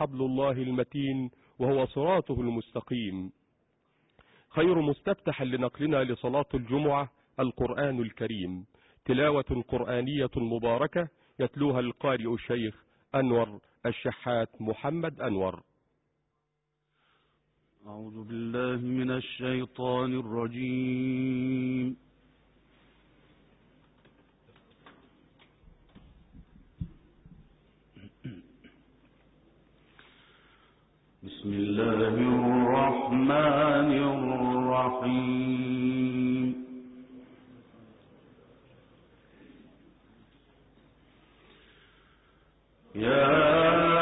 حبل الله المتين وهو صراطه المستقيم. خير مستفتح لنقلنا لصلاة الجمعة القرآن الكريم، تلاوة قرآنية مباركة يتلوها القارئ الشيخ أنور الشحات محمد أنور. أعوذ بالله من الشيطان الرجيم. بسم الله الرحمن الرحيم. يا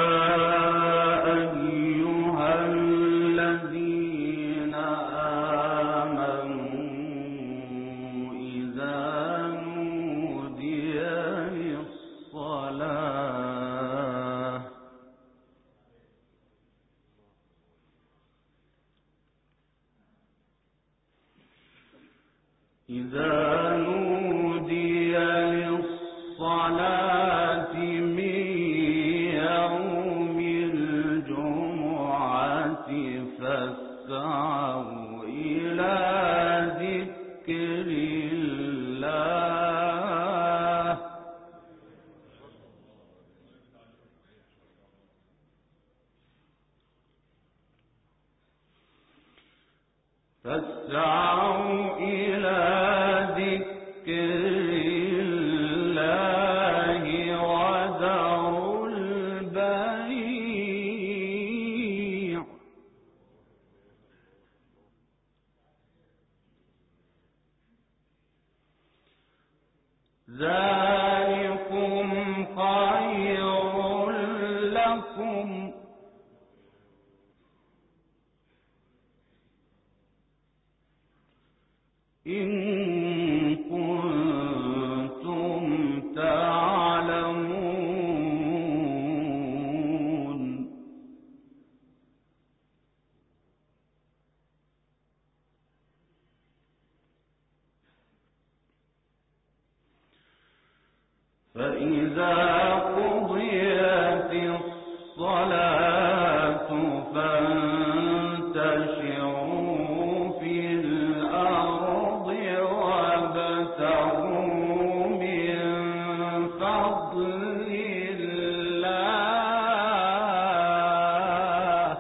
إذا نودي للصلاة من يوم الجمعة فاسعوا إلى ذكر الله فاسعوا إلى ذكر الله وذروا البيع ذلكم خير لكم إن كنتم تعلمون. فإذا قضيت الصلاة فانتشروا في الأرض وابتغوا من فضل الله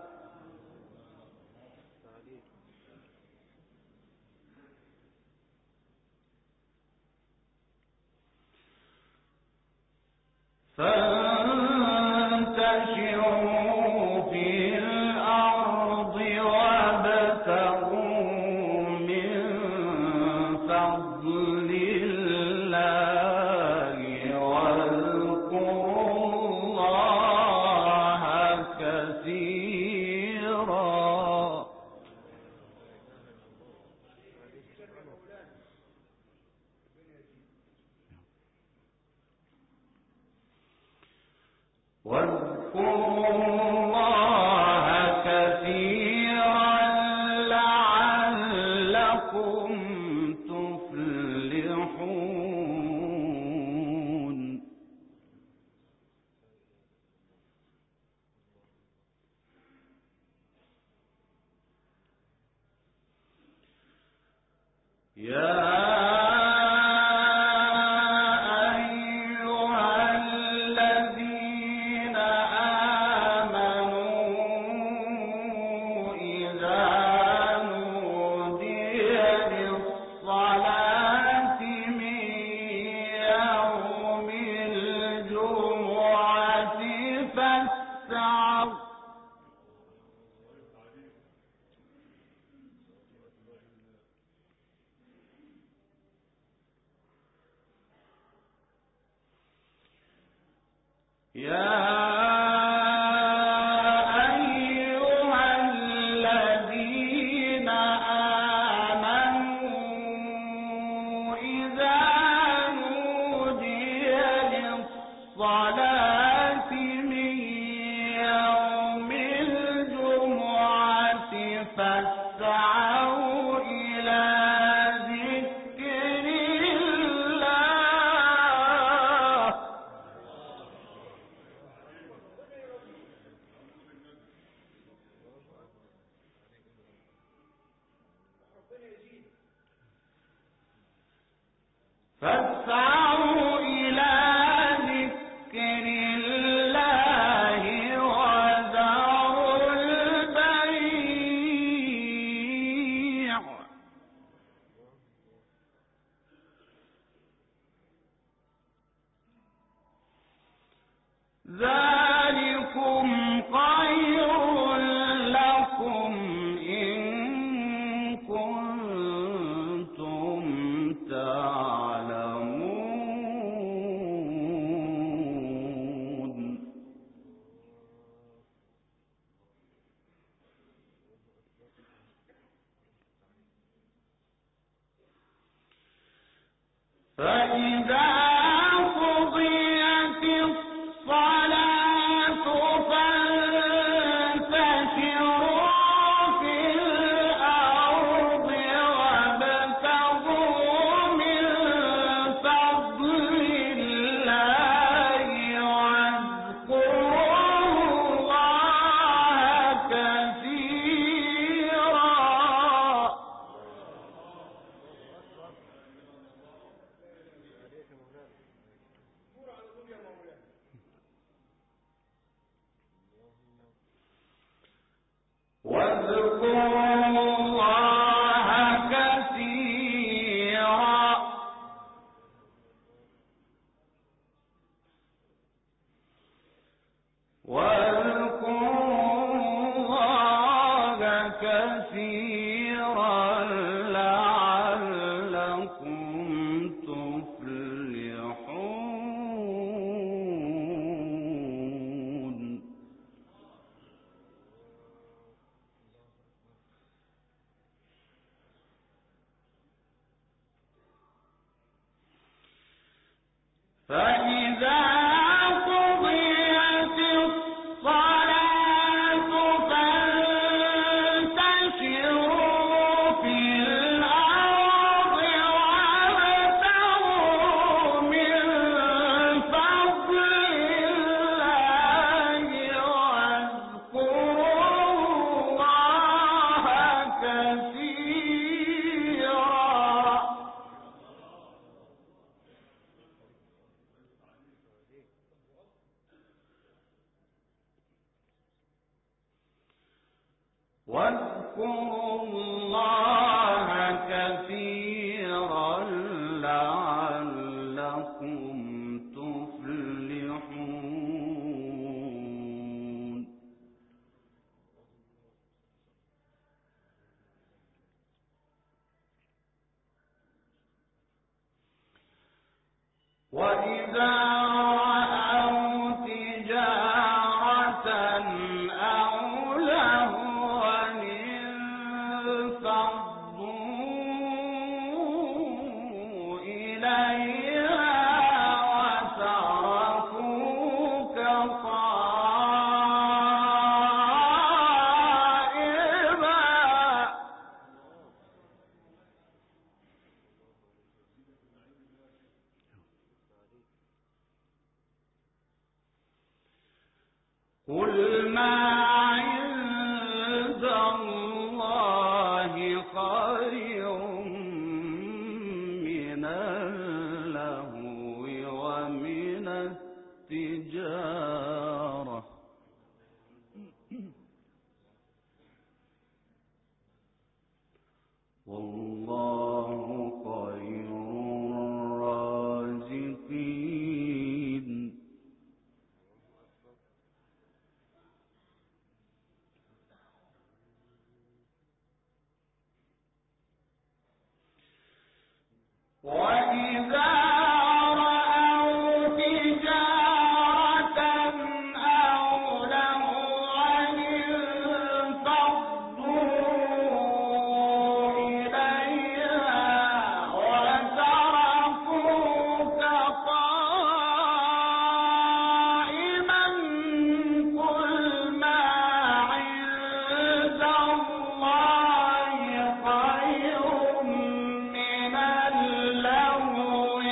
فانتشروا في الأرض وابتغوا من فضل الله واذكروا الله كثيرا لعلكم تفلحون. يا فاسعوا إلى ذكر الله فاسعوا إلى ذكر الله وذروا البيع ذلكم خير لكم إن كنتم تعلمون فإذا قضيت الصلاة فانتشروا في الأرض وابتغوا من فضل الله واذكروا الله كثيرا كثيرا لعلكم تفلحون فإذا قضيت الصلاة فانتشروا في الأرض وابتغوا من فضل الله واذكروا الله كثيرا واذكروا الله كثيرا لعلكم تفلحون وإذا رأوا تجارة أو لهوا انفضوا إليها وتركوك قائما قل ما عند الله خير من اللهو ومن التجارة والله خير الرازقين وإذا رأوا تجارة أو لهوا انفضوا إليها وتركوك قائما قل ما عند الله خير من اللهو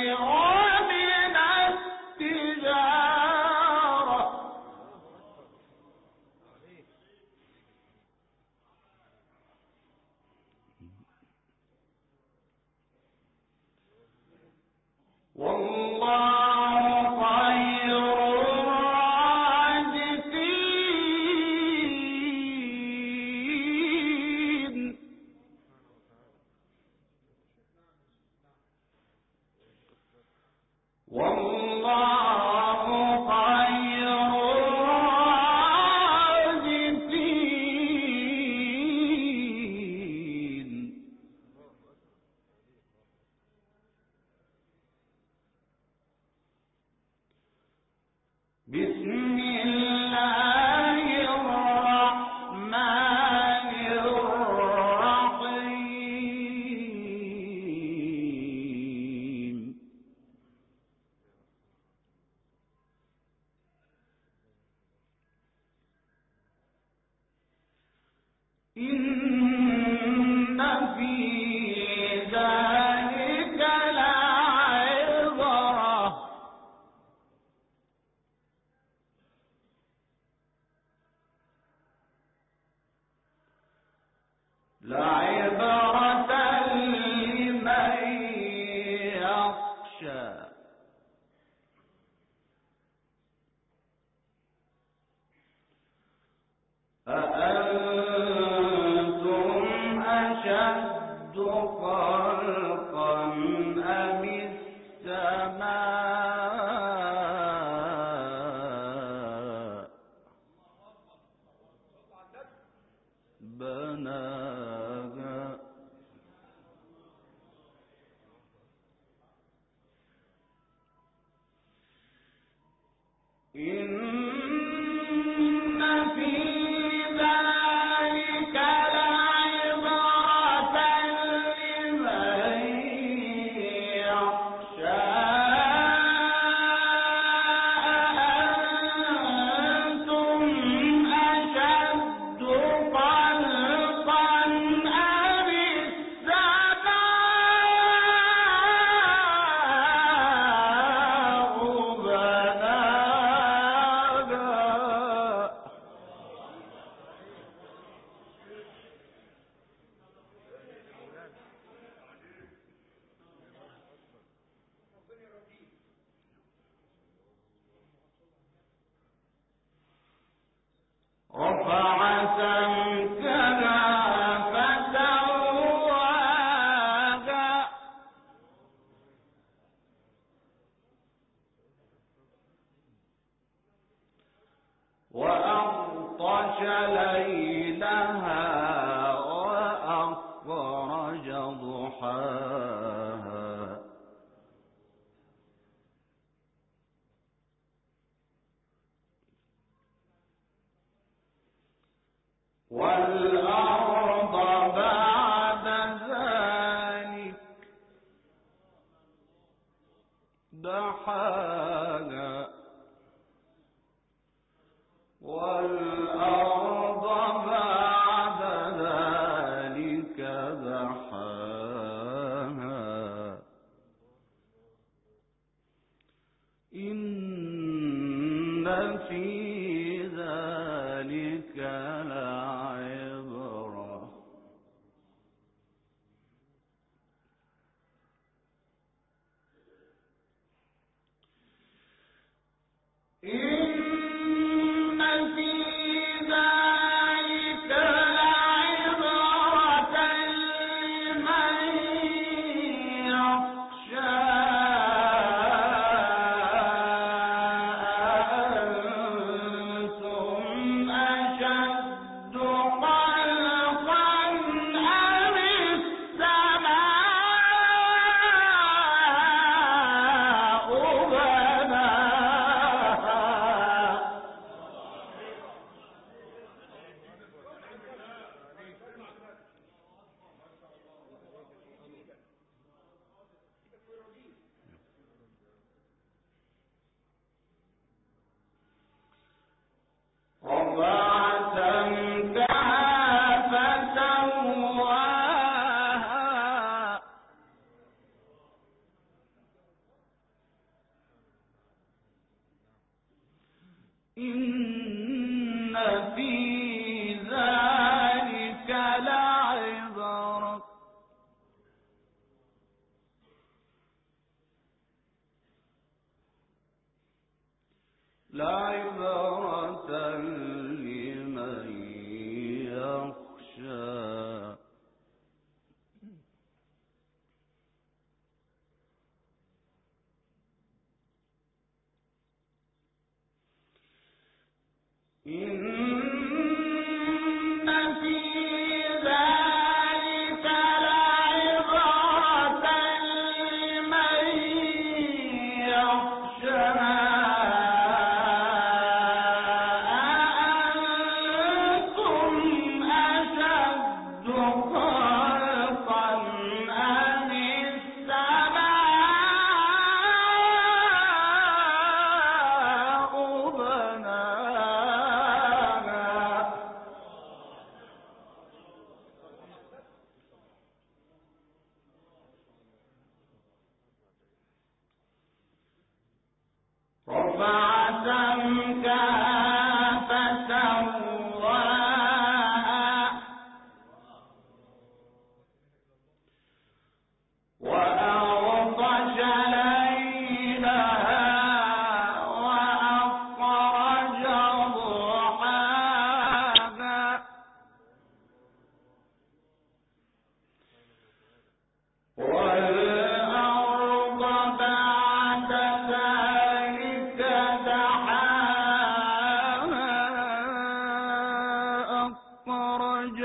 أخرج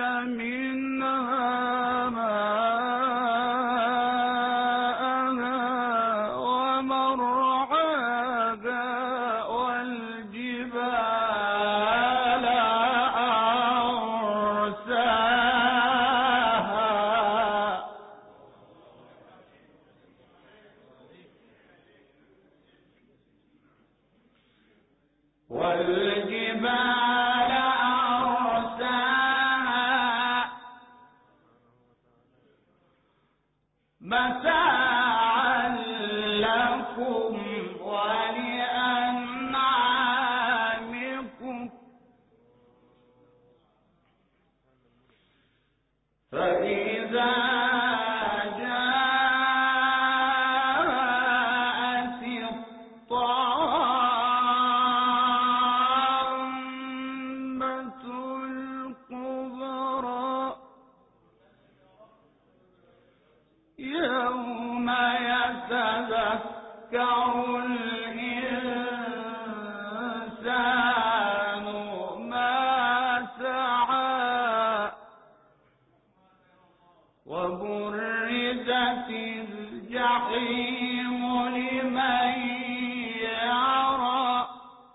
منها ماءها ومرعاها والجبال أرساها والجبال أرساها متاعا لكم ولأنعامكم فإذا جاءت الطامة الكبرى يوم يتذكر الإنسان ما سعى وبرزت الجحيم لمن يرى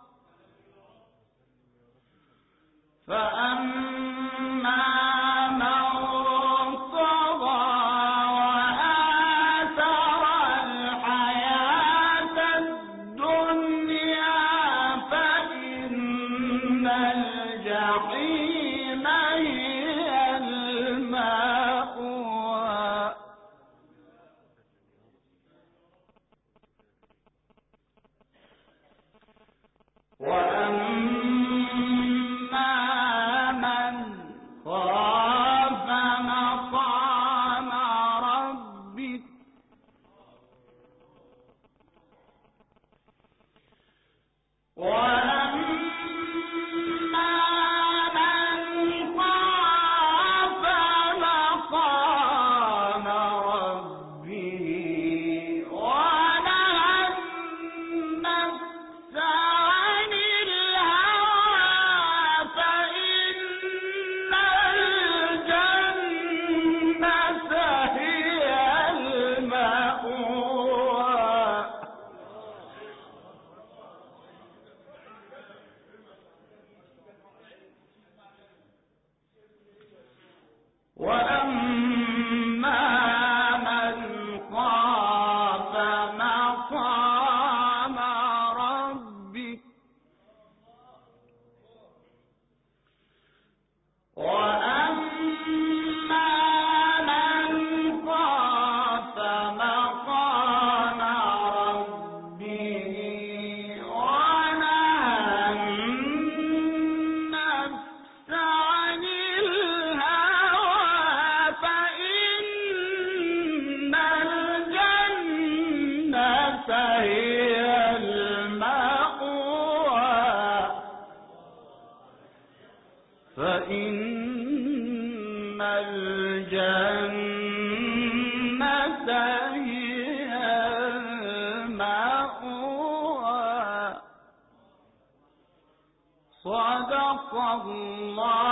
فأما من طغى وآثر الحياة الدنيا فإن الجحيم هي المأوى وأما من خاف مقام ربك وأما من خاف مقام ربه ونهى النفس عن الهوى فإن الجنة هي المأوى وأما من خاف مقام ربك وأما من خاف مقام ربه ونهى النفس عن الهوى فإن الجنة هي المأوى فإن الجنة هي المأوى صدق الله